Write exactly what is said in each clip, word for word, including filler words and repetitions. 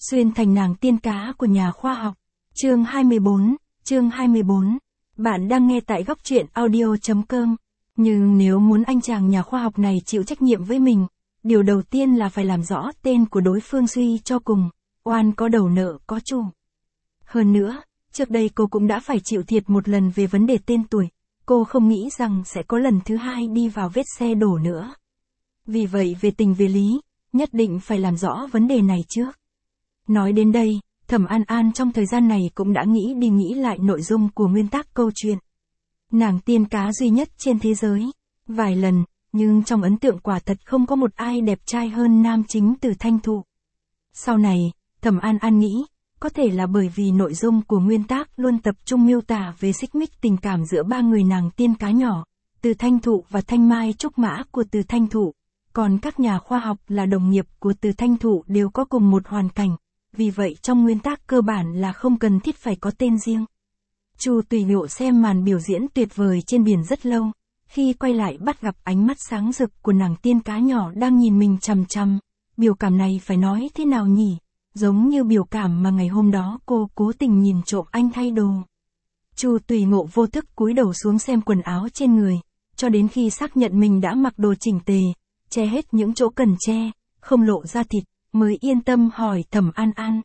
Xuyên thành nàng tiên cá của nhà khoa học. Chương hai mươi bốn, chương hai mươi bốn. Bạn đang nghe tại góc truyện audio chấm com. Nhưng nếu muốn anh chàng nhà khoa học này chịu trách nhiệm với mình, điều đầu tiên là phải làm rõ tên của đối phương suy cho cùng. Oan có đầu nợ có chủ. Hơn nữa, trước đây cô cũng đã phải chịu thiệt một lần về vấn đề tên tuổi. Cô không nghĩ rằng sẽ có lần thứ hai đi vào vết xe đổ nữa. Vì vậy về tình về lý, nhất định phải làm rõ vấn đề này trước. Nói đến đây, Thẩm An An trong thời gian này cũng đã nghĩ đi nghĩ lại nội dung của nguyên tắc câu chuyện. Nàng tiên cá duy nhất trên thế giới. Vài lần, nhưng trong ấn tượng quả thật không có một ai đẹp trai hơn nam chính Từ Thanh Thụ. Sau này, Thẩm An An nghĩ, có thể là bởi vì nội dung của nguyên tác luôn tập trung miêu tả về xích mích tình cảm giữa ba người nàng tiên cá nhỏ, Từ Thanh Thụ và Thanh Mai Trúc Mã của Từ Thanh Thụ, còn các nhà khoa học là đồng nghiệp của Từ Thanh Thụ đều có cùng một hoàn cảnh, vì vậy trong nguyên tắc cơ bản là không cần thiết phải có tên riêng. Chu Tùy Ngộ xem màn biểu diễn tuyệt vời trên biển rất lâu, khi quay lại bắt gặp ánh mắt sáng rực của nàng tiên cá nhỏ đang nhìn mình chằm chằm, biểu cảm này phải nói thế nào nhỉ? Giống như biểu cảm mà ngày hôm đó cô cố tình nhìn trộm anh thay đồ. Chu Tùy Ngộ vô thức cúi đầu xuống xem quần áo trên người, cho đến khi xác nhận mình đã mặc đồ chỉnh tề, che hết những chỗ cần che, không lộ ra thịt, mới yên tâm hỏi Thẩm An An.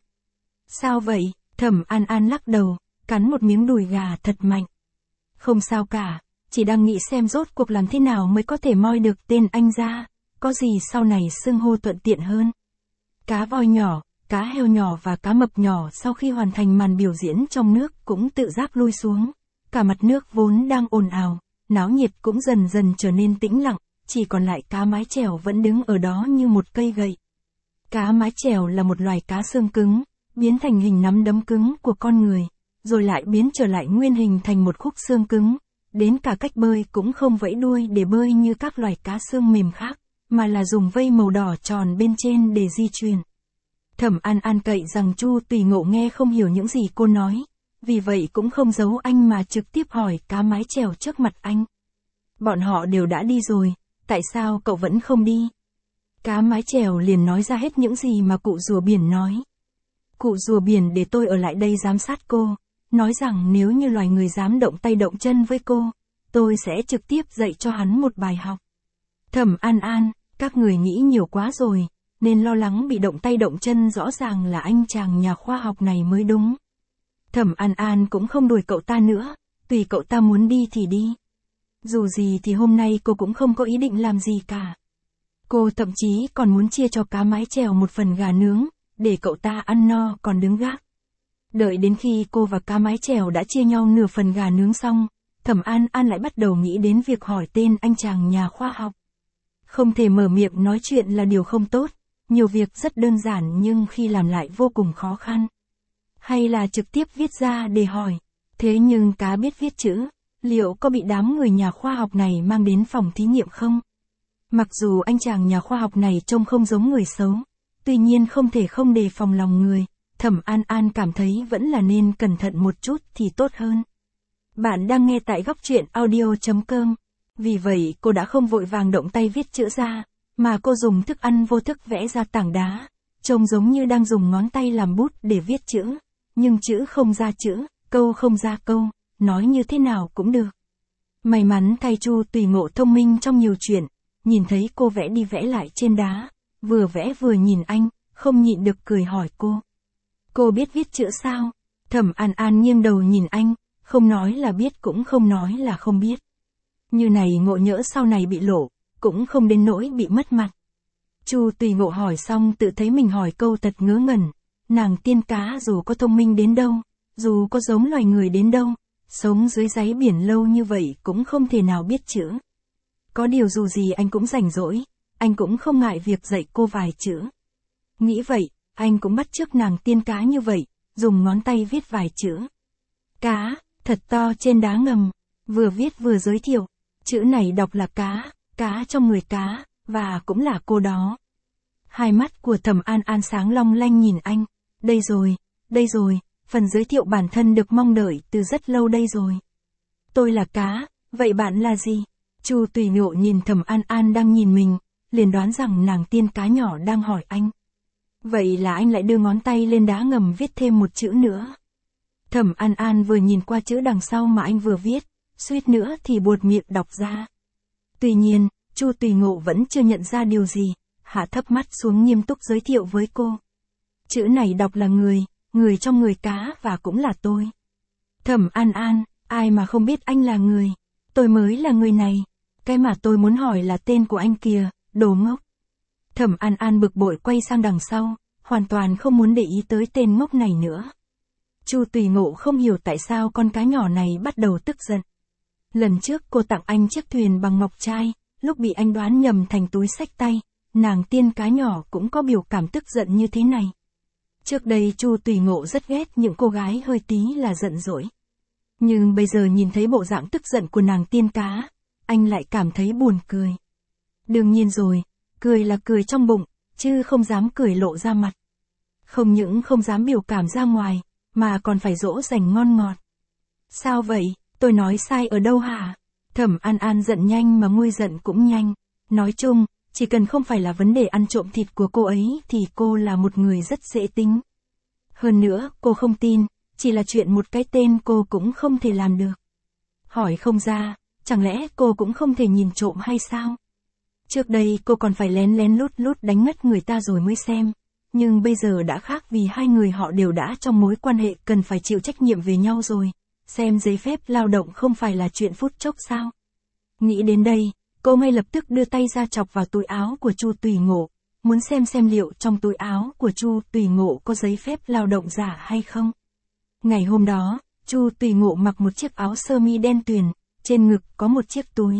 Sao vậy? Thẩm An An lắc đầu, cắn một miếng đùi gà thật mạnh. Không sao cả, chỉ đang nghĩ xem rốt cuộc làm thế nào mới có thể moi được tên anh ra, có gì sau này xưng hô thuận tiện hơn. Cá voi nhỏ, cá heo nhỏ và cá mập nhỏ sau khi hoàn thành màn biểu diễn trong nước cũng tự giác lui xuống. Cả mặt nước vốn đang ồn ào, náo nhiệt cũng dần dần trở nên tĩnh lặng, chỉ còn lại cá mái chèo vẫn đứng ở đó như một cây gậy. Cá mái chèo là một loài cá xương cứng, biến thành hình nắm đấm cứng của con người, rồi lại biến trở lại nguyên hình thành một khúc xương cứng, đến cả cách bơi cũng không vẫy đuôi để bơi như các loài cá xương mềm khác, mà là dùng vây màu đỏ tròn bên trên để di chuyển. Thẩm An An cậy rằng Chu Tùy Ngộ nghe không hiểu những gì cô nói, vì vậy cũng không giấu anh mà trực tiếp hỏi cá mái chèo trước mặt anh. Bọn họ đều đã đi rồi, tại sao cậu vẫn không đi? Cá mái chèo liền nói ra hết những gì mà cụ rùa biển nói. Cụ rùa biển để tôi ở lại đây giám sát cô, nói rằng nếu như loài người dám động tay động chân với cô, tôi sẽ trực tiếp dạy cho hắn một bài học. Thẩm An An, các người nghĩ nhiều quá rồi, nên lo lắng bị động tay động chân rõ ràng là anh chàng nhà khoa học này mới đúng. Thẩm An An cũng không đuổi cậu ta nữa, tùy cậu ta muốn đi thì đi. Dù gì thì hôm nay cô cũng không có ý định làm gì cả. Cô thậm chí còn muốn chia cho cá mái chèo một phần gà nướng, để cậu ta ăn no còn đứng gác. Đợi đến khi cô và cá mái chèo đã chia nhau nửa phần gà nướng xong, Thẩm An An lại bắt đầu nghĩ đến việc hỏi tên anh chàng nhà khoa học. Không thể mở miệng nói chuyện là điều không tốt, nhiều việc rất đơn giản nhưng khi làm lại vô cùng khó khăn. Hay là trực tiếp viết ra để hỏi. Thế nhưng cá biết viết chữ, liệu có bị đám người nhà khoa học này mang đến phòng thí nghiệm không? Mặc dù anh chàng nhà khoa học này trông không giống người xấu, tuy nhiên không thể không đề phòng lòng người, Thẩm An An cảm thấy vẫn là nên cẩn thận một chút thì tốt hơn. Bạn đang nghe tại góc truyện audio chấm com, vì vậy cô đã không vội vàng động tay viết chữ ra, mà cô dùng thức ăn vô thức vẽ ra tảng đá, trông giống như đang dùng ngón tay làm bút để viết chữ, nhưng chữ không ra chữ, câu không ra câu, nói như thế nào cũng được. May mắn thay Chu Tùy Ngộ thông minh trong nhiều chuyện, nhìn thấy cô vẽ đi vẽ lại trên đá, vừa vẽ vừa nhìn anh, không nhịn được cười hỏi cô. Cô biết viết chữ sao? Thẩm An An nghiêng đầu nhìn anh, không nói là biết cũng không nói là không biết. Như này ngộ nhỡ sau này bị lộ, cũng không đến nỗi bị mất mặt. Chu Tùy Ngộ hỏi xong tự thấy mình hỏi câu thật ngớ ngẩn, nàng tiên cá dù có thông minh đến đâu, dù có giống loài người đến đâu, sống dưới đáy biển lâu như vậy cũng không thể nào biết chữ. Có điều dù gì anh cũng rảnh rỗi, anh cũng không ngại việc dạy cô vài chữ. Nghĩ vậy, anh cũng bắt chước nàng tiên cá như vậy, dùng ngón tay viết vài chữ. Cá, thật to trên đá ngầm, vừa viết vừa giới thiệu, chữ này đọc là cá, cá trong người cá, và cũng là cô đó. Hai mắt của Thẩm An An sáng long lanh nhìn anh, đây rồi, đây rồi, phần giới thiệu bản thân được mong đợi từ rất lâu đây rồi. Tôi là cá, vậy bạn là gì? Chu Tùy Ngộ nhìn Thẩm An An đang nhìn mình, liền đoán rằng nàng tiên cá nhỏ đang hỏi anh. Vậy là anh lại đưa ngón tay lên đá ngầm viết thêm một chữ nữa. Thẩm An An vừa nhìn qua chữ đằng sau mà anh vừa viết, suýt nữa thì buột miệng đọc ra. Tuy nhiên, Chu Tùy Ngộ vẫn chưa nhận ra điều gì, hạ thấp mắt xuống nghiêm túc giới thiệu với cô. Chữ này đọc là người, người trong người cá và cũng là tôi. Thẩm An An, ai mà không biết anh là người, tôi mới là người này. Cái mà tôi muốn hỏi là tên của anh kìa, đồ ngốc. Thẩm An An bực bội quay sang đằng sau, hoàn toàn không muốn để ý tới tên ngốc này nữa. Chu Tùy Ngộ không hiểu tại sao con cá nhỏ này bắt đầu tức giận. Lần trước cô tặng anh chiếc thuyền bằng ngọc trai, lúc bị anh đoán nhầm thành túi xách tay, nàng tiên cá nhỏ cũng có biểu cảm tức giận như thế này. Trước đây Chu Tùy Ngộ rất ghét những cô gái hơi tí là giận dỗi. Nhưng bây giờ nhìn thấy bộ dạng tức giận của nàng tiên cá, anh lại cảm thấy buồn cười. Đương nhiên rồi, cười là cười trong bụng, chứ không dám cười lộ ra mặt. Không những không dám biểu cảm ra ngoài, mà còn phải dỗ dành ngon ngọt. Sao vậy, tôi nói sai ở đâu hả? Thẩm An An giận nhanh mà nguôi giận cũng nhanh. Nói chung, chỉ cần không phải là vấn đề ăn trộm thịt của cô ấy thì cô là một người rất dễ tính. Hơn nữa, cô không tin, chỉ là chuyện một cái tên cô cũng không thể làm được. Hỏi không ra, chẳng lẽ cô cũng không thể nhìn trộm hay sao? Trước đây cô còn phải lén lén lút lút đánh ngất người ta rồi mới xem. Nhưng bây giờ đã khác vì hai người họ đều đã trong mối quan hệ cần phải chịu trách nhiệm về nhau rồi. Xem giấy phép lao động không phải là chuyện phút chốc sao? Nghĩ đến đây, cô ngay lập tức đưa tay ra chọc vào túi áo của Chu Tùy Ngộ, muốn xem xem liệu trong túi áo của Chu Tùy Ngộ có giấy phép lao động giả hay không. Ngày hôm đó, Chu Tùy Ngộ mặc một chiếc áo sơ mi đen tuyền, trên ngực có một chiếc túi.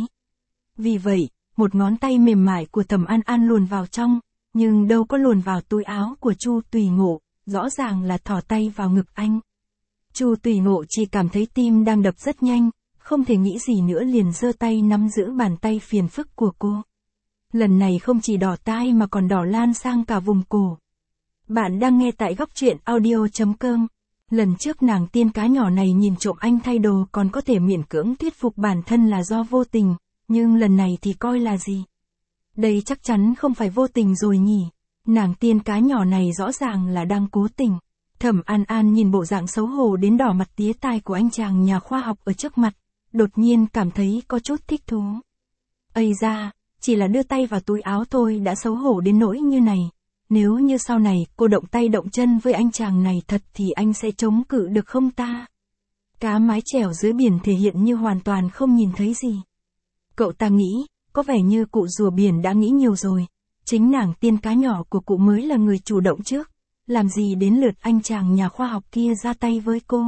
Vì vậy, một ngón tay mềm mại của Thẩm An An luồn vào trong, nhưng đâu có luồn vào túi áo của Chu Tùy Ngộ, rõ ràng là thò tay vào ngực anh. Chu Tùy Ngộ chỉ cảm thấy tim đang đập rất nhanh, không thể nghĩ gì nữa liền giơ tay nắm giữ bàn tay phiền phức của cô. Lần này không chỉ đỏ tai mà còn đỏ lan sang cả vùng cổ. Bạn đang nghe tại góc truyện audio chấm com. Lần trước nàng tiên cá nhỏ này nhìn trộm anh thay đồ còn có thể miễn cưỡng thuyết phục bản thân là do vô tình, nhưng lần này thì coi là gì? Đây chắc chắn không phải vô tình rồi nhỉ? Nàng tiên cá nhỏ này rõ ràng là đang cố tình. Thẩm An An nhìn bộ dạng xấu hổ đến đỏ mặt tía tai của anh chàng nhà khoa học ở trước mặt, đột nhiên cảm thấy có chút thích thú. Ây da, chỉ là đưa tay vào túi áo thôi đã xấu hổ đến nỗi như này. Nếu như sau này cô động tay động chân với anh chàng này thật thì anh sẽ chống cự được không ta? Cá mái chèo dưới biển thể hiện như hoàn toàn không nhìn thấy gì. Cậu ta nghĩ, có vẻ như cụ rùa biển đã nghĩ nhiều rồi. Chính nàng tiên cá nhỏ của cụ mới là người chủ động trước. Làm gì đến lượt anh chàng nhà khoa học kia ra tay với cô?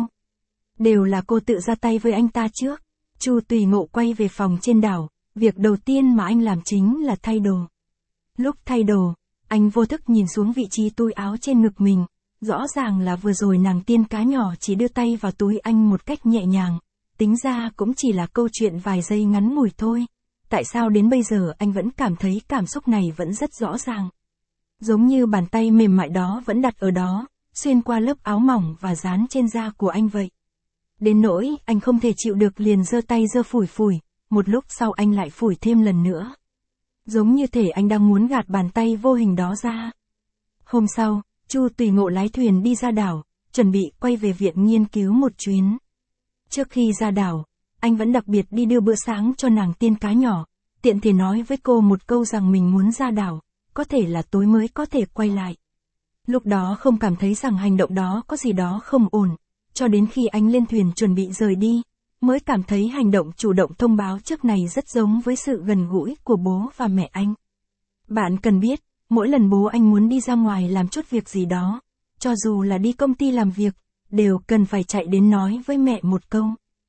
Đều là cô tự ra tay với anh ta trước. Chu Tùy Ngộ quay về phòng trên đảo, việc đầu tiên mà anh làm chính là thay đồ. Lúc thay đồ, anh vô thức nhìn xuống vị trí túi áo trên ngực mình, rõ ràng là vừa rồi nàng tiên cá nhỏ chỉ đưa tay vào túi anh một cách nhẹ nhàng, tính ra cũng chỉ là câu chuyện vài giây ngắn ngủi thôi. Tại sao đến bây giờ anh vẫn cảm thấy cảm xúc này vẫn rất rõ ràng? Giống như bàn tay mềm mại đó vẫn đặt ở đó, xuyên qua lớp áo mỏng và dán trên da của anh vậy. Đến nỗi, anh không thể chịu được liền giơ tay giơ phủi phủi, một lúc sau anh lại phủi thêm lần nữa. Giống như thể anh đang muốn gạt bàn tay vô hình đó ra. Hôm sau, Chu Tùy Ngộ lái thuyền đi ra đảo, chuẩn bị quay về viện nghiên cứu một chuyến. Trước khi ra đảo, anh vẫn đặc biệt đi đưa bữa sáng cho nàng tiên cá nhỏ, tiện thể nói với cô một câu rằng mình muốn ra đảo, có thể là tối mới có thể quay lại. Lúc đó không cảm thấy rằng hành động đó có gì đó không ổn, cho đến khi anh lên thuyền chuẩn bị rời đi, mới cảm thấy hành động chủ động thông báo trước này rất giống với sự gần gũi của bố và mẹ anh. Bạn cần biết, mỗi lần bố anh muốn đi ra ngoài làm chút việc gì đó, cho dù là đi công ty làm việc, đều cần phải chạy đến nói với mẹ một câu.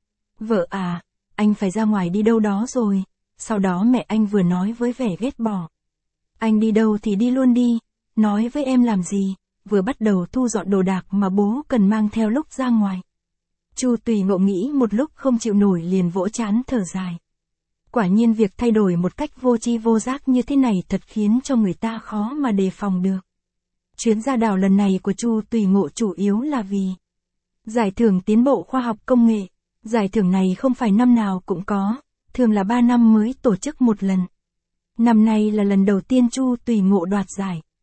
Vợ à, anh phải ra ngoài đi đâu đó rồi, sau đó mẹ anh vừa nói với vẻ ghét bỏ. Anh đi đâu thì đi luôn đi, nói với em làm gì, vừa bắt đầu thu dọn đồ đạc mà bố cần mang theo lúc ra ngoài. Chu Tùy Ngộ nghĩ một lúc không chịu nổi liền vỗ trán thở dài. Quả nhiên việc thay đổi một cách vô tri vô giác như thế này thật khiến cho người ta khó mà đề phòng được. Chuyến ra đảo lần này của Chu Tùy Ngộ chủ yếu là vì giải thưởng tiến bộ khoa học công nghệ. Giải thưởng này không phải năm nào cũng có, thường là ba năm mới tổ chức một lần. Năm nay là lần đầu tiên Chu Tùy Ngộ đoạt giải.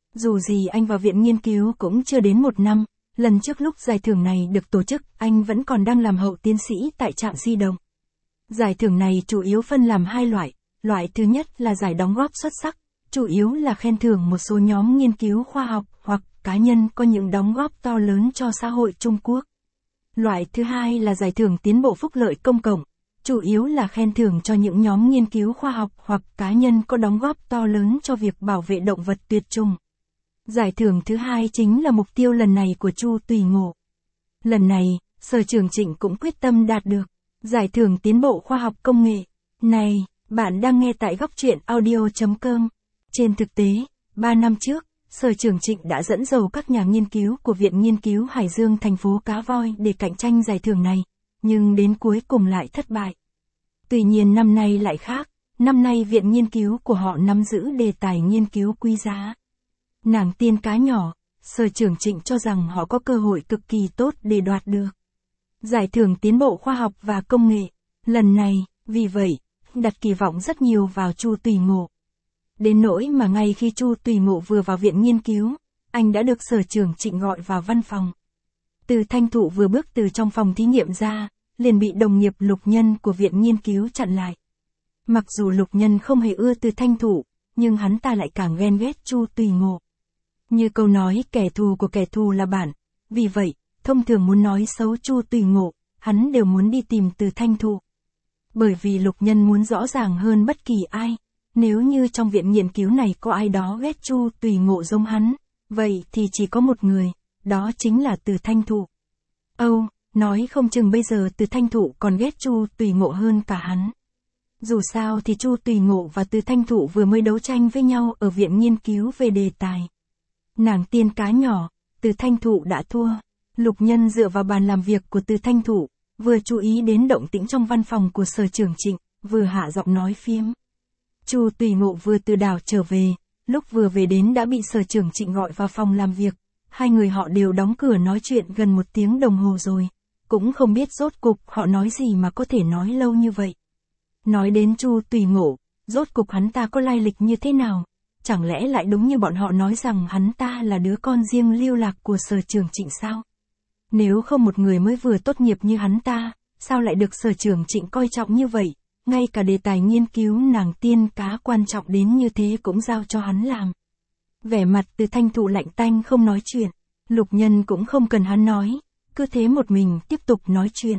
Dù gì anh vào viện nghiên cứu cũng chưa đến một năm, lần trước lúc giải thưởng này được tổ chức, anh vẫn còn đang làm hậu tiến sĩ tại trạm di động. Giải thưởng này chủ yếu phân làm hai loại, loại thứ nhất là giải đóng góp xuất sắc, chủ yếu là khen thưởng một số nhóm nghiên cứu khoa học hoặc cá nhân có những đóng góp to lớn cho xã hội Trung Quốc. Loại thứ hai là giải thưởng tiến bộ phúc lợi công cộng, chủ yếu là khen thưởng cho những nhóm nghiên cứu khoa học hoặc cá nhân có đóng góp to lớn cho việc bảo vệ động vật tuyệt chủng. Giải thưởng thứ hai chính là mục tiêu lần này của Chu Tùy Ngộ. Lần này, Sở Trưởng Trịnh cũng quyết tâm đạt được giải thưởng tiến bộ khoa học công nghệ. Này, bạn đang nghe tại góc truyện audio chấm com. Trên thực tế, ba năm trước, Sở Trưởng Trịnh đã dẫn dầu các nhà nghiên cứu của Viện Nghiên cứu Hải Dương thành phố Cá Voi để cạnh tranh giải thưởng này, nhưng đến cuối cùng lại thất bại. Tuy nhiên năm nay lại khác, năm nay Viện Nghiên cứu của họ nắm giữ đề tài nghiên cứu quý giá. Nàng tiên cá nhỏ, Sở Trưởng Trịnh cho rằng họ có cơ hội cực kỳ tốt để đoạt được giải thưởng tiến bộ khoa học và công nghệ. Lần này, vì vậy, đặt kỳ vọng rất nhiều vào Chu Tùy Ngộ. Đến nỗi mà ngay khi Chu Tùy Ngộ vừa vào viện nghiên cứu, anh đã được Sở Trưởng Trịnh gọi vào văn phòng. Từ Thanh Thụ vừa bước từ trong phòng thí nghiệm ra, liền bị đồng nghiệp Lục Nhân của viện nghiên cứu chặn lại. Mặc dù Lục Nhân không hề ưa Từ Thanh Thụ, nhưng hắn ta lại càng ghen ghét Chu Tùy Ngộ. Như câu nói kẻ thù của kẻ thù là bạn, vì vậy, thông thường muốn nói xấu Chu Tùy Ngộ, hắn đều muốn đi tìm Từ Thanh Thụ. Bởi vì Lục Nhân muốn rõ ràng hơn bất kỳ ai, nếu như trong viện nghiên cứu này có ai đó ghét Chu Tùy Ngộ giống hắn, vậy thì chỉ có một người, đó chính là Từ Thanh Thụ. Âu, nói không chừng bây giờ Từ Thanh Thụ còn ghét Chu Tùy Ngộ hơn cả hắn. Dù sao thì Chu Tùy Ngộ và Từ Thanh Thụ vừa mới đấu tranh với nhau ở viện nghiên cứu về đề tài nàng tiên cá nhỏ, Từ Thanh Thụ đã thua. Lục Nhân dựa vào bàn làm việc của Từ Thanh Thụ, vừa chú ý đến động tĩnh trong văn phòng của Sở Trưởng Trịnh, vừa hạ giọng nói phiếm. Chu Tùy Ngộ vừa từ đảo trở về, lúc vừa về đến đã bị Sở Trưởng Trịnh gọi vào phòng làm việc, hai người họ đều đóng cửa nói chuyện gần một tiếng đồng hồ rồi, cũng không biết rốt cục họ nói gì mà có thể nói lâu như vậy. Nói đến Chu Tùy Ngộ, rốt cục hắn ta có lai lịch như thế nào? Chẳng lẽ lại đúng như bọn họ nói rằng hắn ta là đứa con riêng lưu lạc của Sở Trưởng Trịnh sao? Nếu không một người mới vừa tốt nghiệp như hắn ta, sao lại được Sở Trưởng Trịnh coi trọng như vậy? Ngay cả đề tài nghiên cứu nàng tiên cá quan trọng đến như thế cũng giao cho hắn làm. Vẻ mặt Từ Thanh Thụ lạnh tanh không nói chuyện, Lục Nhân cũng không cần hắn nói, cứ thế một mình tiếp tục nói chuyện.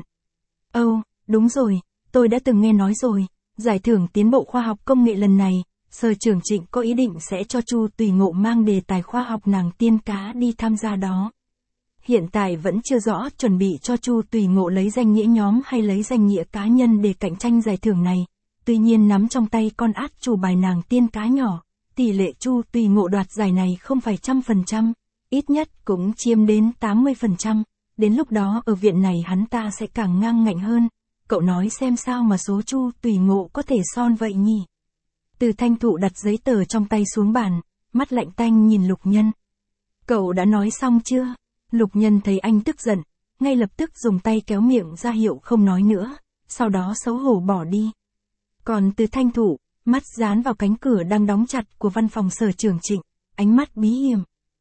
Âu, đúng rồi, tôi đã từng nghe nói rồi, giải thưởng tiến bộ khoa học công nghệ lần này, Sở Trưởng Trịnh có ý định sẽ cho Chu Tùy Ngộ mang đề tài khoa học nàng tiên cá đi tham gia đó. Hiện tại vẫn chưa rõ chuẩn bị cho Chu Tùy Ngộ lấy danh nghĩa nhóm hay lấy danh nghĩa cá nhân để cạnh tranh giải thưởng này. Tuy nhiên nắm trong tay con át chủ bài nàng tiên cá nhỏ, tỷ lệ Chu Tùy Ngộ đoạt giải này không phải trăm phần trăm, ít nhất cũng chiếm đến tám mươi phần trăm. Đến lúc đó ở viện này hắn ta sẽ càng ngang ngạnh hơn. Cậu nói xem sao mà số Chu Tùy Ngộ có thể son vậy nhỉ? Từ Thanh Thụ đặt giấy tờ trong tay xuống bàn, mắt lạnh tanh nhìn Lục Nhân. Cậu đã nói xong chưa? Lục Nhân thấy anh tức giận, ngay lập tức dùng tay kéo miệng ra hiệu không nói nữa, sau đó xấu hổ bỏ đi. Còn Từ Thanh Thụ, mắt dán vào cánh cửa đang đóng chặt của văn phòng Sở Trưởng Trịnh, ánh mắt bí hiểm.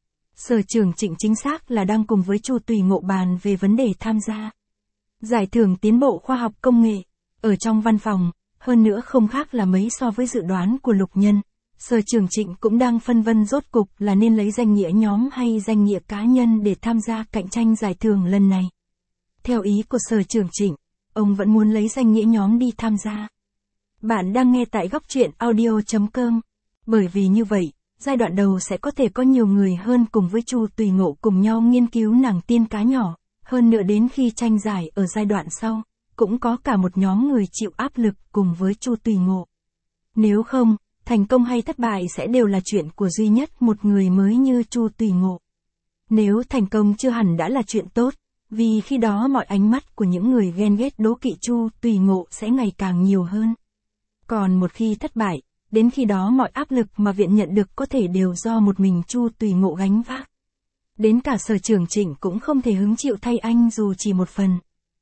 Sở Trưởng Trịnh chính xác là đang cùng với Chu Tùy Ngộ bàn về vấn đề tham gia giải thưởng tiến bộ khoa học công nghệ. Ở trong văn phòng, hơn nữa không khác là mấy so với dự đoán của Lục Nhân, Sở Trưởng Trịnh cũng đang phân vân rốt cục là nên lấy danh nghĩa nhóm hay danh nghĩa cá nhân để tham gia cạnh tranh giải thưởng lần này. Theo ý của Sở Trưởng Trịnh, ông vẫn muốn lấy danh nghĩa nhóm đi tham gia. Bạn đang nghe tại góc truyện audio chấm com. Bởi vì như vậy, giai đoạn đầu sẽ có thể có nhiều người hơn cùng với Chu Tùy Ngộ cùng nhau nghiên cứu nàng tiên cá nhỏ, hơn nữa đến khi tranh giải ở giai đoạn sau, cũng có cả một nhóm người chịu áp lực cùng với Chu Tùy Ngộ. Nếu không, thành công hay thất bại sẽ đều là chuyện của duy nhất một người mới như Chu Tùy Ngộ. Nếu thành công chưa hẳn đã là chuyện tốt, vì khi đó mọi ánh mắt của những người ghen ghét đố kỵ Chu Tùy Ngộ sẽ ngày càng nhiều hơn. Còn một khi thất bại, đến khi đó mọi áp lực mà viện nhận được có thể đều do một mình Chu Tùy Ngộ gánh vác. Đến cả Sở Trưởng Trịnh cũng không thể hứng chịu thay anh dù chỉ một phần.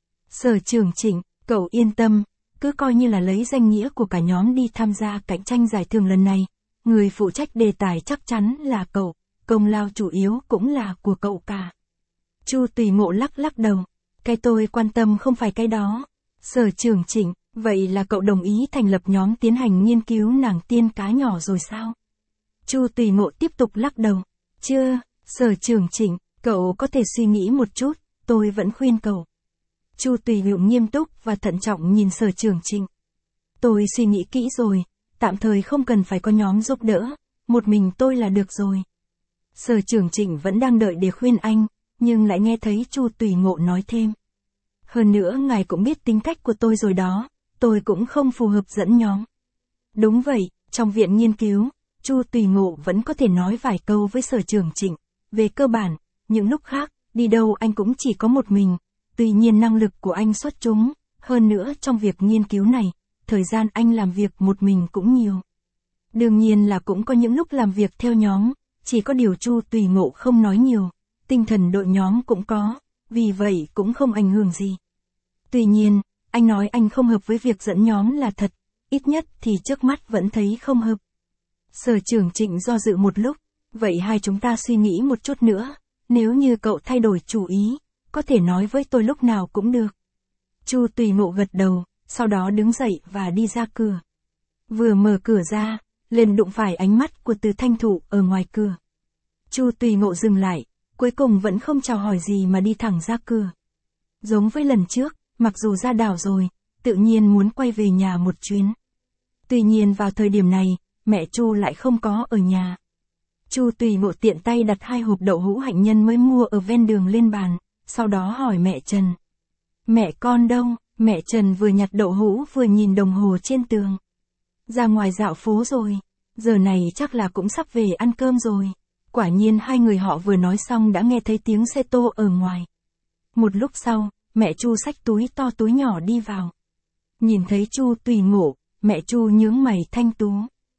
Sở Trưởng Trịnh, cậu yên tâm, cứ coi như là lấy danh nghĩa của cả nhóm đi tham gia cạnh tranh giải thưởng lần này, người phụ trách đề tài chắc chắn là cậu, công lao chủ yếu cũng là của cậu cả. Chu Tùy Ngộ lắc lắc đầu, cái tôi quan tâm không phải cái đó. Sở Trường Trịnh, vậy là cậu đồng ý thành lập nhóm tiến hành nghiên cứu nàng tiên cá nhỏ rồi sao? Chu Tùy Ngộ tiếp tục lắc đầu, chưa, Sở Trường Trịnh, cậu có thể suy nghĩ một chút, tôi vẫn khuyên cậu. Chu Tùy Ngộ nghiêm túc và thận trọng nhìn Sở Trường Trịnh. Tôi suy nghĩ kỹ rồi, tạm thời không cần phải có nhóm giúp đỡ, một mình tôi là được rồi. Sở Trường Trịnh vẫn đang đợi để khuyên anh, nhưng lại nghe thấy Chu Tùy Ngộ nói thêm. Hơn nữa ngài cũng biết tính cách của tôi rồi đó, tôi cũng không phù hợp dẫn nhóm. Đúng vậy, trong viện nghiên cứu, Chu Tùy Ngộ vẫn có thể nói vài câu với Sở Trường Trịnh. Về cơ bản, những lúc khác, đi đâu anh cũng chỉ có một mình, tuy nhiên năng lực của anh xuất chúng, hơn nữa trong việc nghiên cứu này, thời gian anh làm việc một mình cũng nhiều. Đương nhiên là cũng có những lúc làm việc theo nhóm, chỉ có điều Chu Tùy Ngộ không nói nhiều, tinh thần đội nhóm cũng có, vì vậy cũng không ảnh hưởng gì. Tuy nhiên, anh nói anh không hợp với việc dẫn nhóm là thật, ít nhất thì trước mắt vẫn thấy không hợp. Sở Trường Trịnh do dự một lúc, vậy hai chúng ta suy nghĩ một chút nữa, nếu như cậu thay đổi chủ ý, có thể nói với tôi lúc nào cũng được. Chu Tùy Ngộ gật đầu, sau đó đứng dậy và đi ra cửa. Vừa mở cửa ra, liền đụng phải ánh mắt của Từ Thanh Thụ ở ngoài cửa. Chu Tùy Ngộ dừng lại, cuối cùng vẫn không chào hỏi gì mà đi thẳng ra cửa. Giống với lần trước, mặc dù ra đảo rồi, tự nhiên muốn quay về nhà một chuyến. Tuy nhiên vào thời điểm này, mẹ Chu lại không có ở nhà. Chu Tùy Ngộ tiện tay đặt hai hộp đậu hũ hạnh nhân mới mua ở ven đường lên bàn, sau đó hỏi mẹ Trần. Mẹ con đâu? Mẹ Trần vừa nhặt đậu hũ vừa nhìn đồng hồ trên tường. Ra ngoài dạo phố rồi, giờ này chắc là cũng sắp về ăn cơm rồi. Quả nhiên hai người họ vừa nói xong đã nghe thấy tiếng xe tô ở ngoài. Một lúc sau, mẹ Chu xách túi to túi nhỏ đi vào. Nhìn thấy Chu Tùy Ngộ, mẹ Chu nhướng mày thanh tú.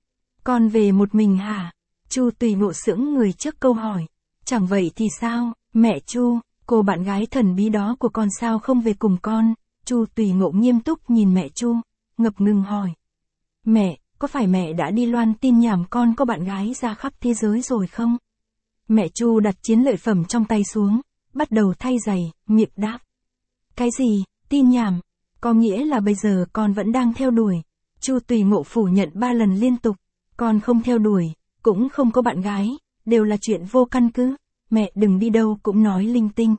Con về một mình hả? Chu Tùy Ngộ sững người trước câu hỏi. Chẳng vậy thì sao, mẹ Chu, cô bạn gái thần bí đó của con sao không về cùng con? Chu Tùy Ngộ nghiêm túc nhìn mẹ Chu, ngập ngừng hỏi. Mẹ, có phải mẹ đã đi loan tin nhảm con có bạn gái ra khắp thế giới rồi không? Mẹ Chu đặt chiến lợi phẩm trong tay xuống, bắt đầu thay giày, miệng đáp. Cái gì, tin nhảm? Có nghĩa là bây giờ con vẫn đang theo đuổi. Chu Tùy Ngộ phủ nhận ba lần liên tục. Con không theo đuổi, cũng không có bạn gái, đều là chuyện vô căn cứ. Mẹ đừng đi đâu cũng nói linh tinh.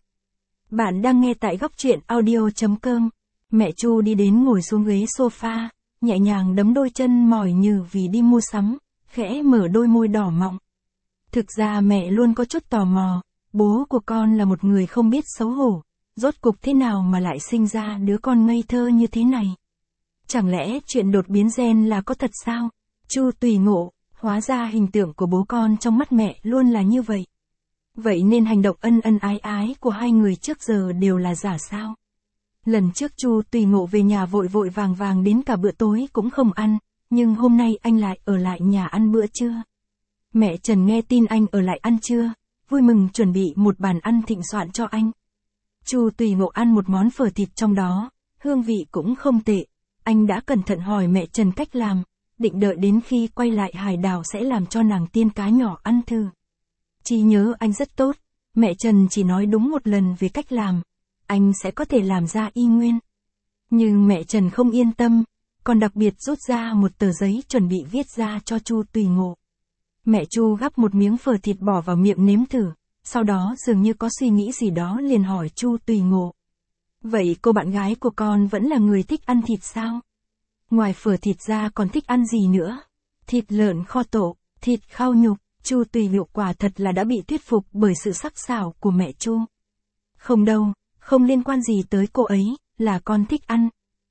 Bạn đang nghe tại góc truyện audio chấm com. Mẹ Chu đi đến ngồi xuống ghế sofa, nhẹ nhàng đấm đôi chân mỏi như vì đi mua sắm, khẽ mở đôi môi đỏ mọng. Thực ra mẹ luôn có chút tò mò, bố của con là một người không biết xấu hổ, rốt cục thế nào mà lại sinh ra đứa con ngây thơ như thế này? Chẳng lẽ chuyện đột biến gen là có thật sao? Chu Tùy Ngộ, hóa ra hình tượng của bố con trong mắt mẹ luôn là như vậy. Vậy nên hành động ân ân ái ái của hai người trước giờ đều là giả sao? Lần trước Chu Tùy Ngộ về nhà vội vội vàng vàng đến cả bữa tối cũng không ăn, nhưng hôm nay anh lại ở lại nhà ăn bữa trưa. Mẹ Trần nghe tin anh ở lại ăn trưa, vui mừng chuẩn bị một bàn ăn thịnh soạn cho anh. Chu Tùy Ngộ ăn một món phở thịt trong đó, hương vị cũng không tệ. Anh đã cẩn thận hỏi mẹ Trần cách làm, định đợi đến khi quay lại hải đảo sẽ làm cho nàng tiên cá nhỏ ăn thử. Trí nhớ anh rất tốt, mẹ Trần chỉ nói đúng một lần về cách làm, anh sẽ có thể làm ra y nguyên. Nhưng mẹ Trần không yên tâm, còn đặc biệt rút ra một tờ giấy chuẩn bị viết ra cho Chu Tùy Ngộ. Mẹ Chu gắp một miếng phở thịt bỏ vào miệng nếm thử, sau đó dường như có suy nghĩ gì đó liền hỏi Chu Tùy Ngộ. Vậy cô bạn gái của con vẫn là người thích ăn thịt sao? Ngoài phở thịt ra còn thích ăn gì nữa? Thịt lợn kho tộ, thịt khao nhục. Chu Tùy Ngộ quả thật là đã bị thuyết phục bởi sự sắc sảo của mẹ Chu. Không đâu, không liên quan gì tới cô ấy, là con thích ăn.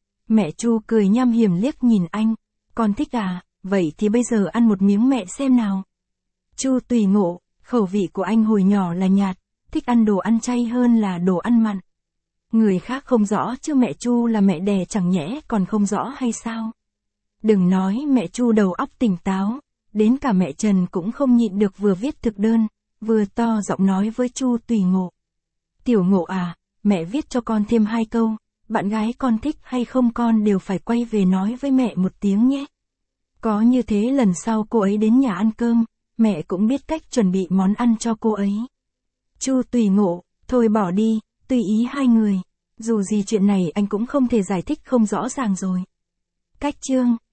Mẹ Chu cười nham hiểm liếc nhìn anh. Con thích à, vậy thì bây giờ ăn một miếng mẹ xem nào. Chu Tùy Ngộ, khẩu vị của anh hồi nhỏ là nhạt, thích ăn đồ ăn chay hơn là đồ ăn mặn. Người khác không rõ chứ mẹ Chu là mẹ đẻ chẳng nhẽ còn không rõ hay sao? Đừng nói mẹ Chu đầu óc tỉnh táo, đến cả mẹ Trần cũng không nhịn được vừa viết thực đơn, vừa to giọng nói với Chu Tùy Ngộ. Tiểu Ngộ à, mẹ viết cho con thêm hai câu, bạn gái con thích hay không con đều phải quay về nói với mẹ một tiếng nhé. Có như thế lần sau cô ấy đến nhà ăn cơm, mẹ cũng biết cách chuẩn bị món ăn cho cô ấy. Chu Tùy Ngộ, thôi bỏ đi, tùy ý hai người. Dù gì chuyện này anh cũng không thể giải thích không rõ ràng rồi. Cách chương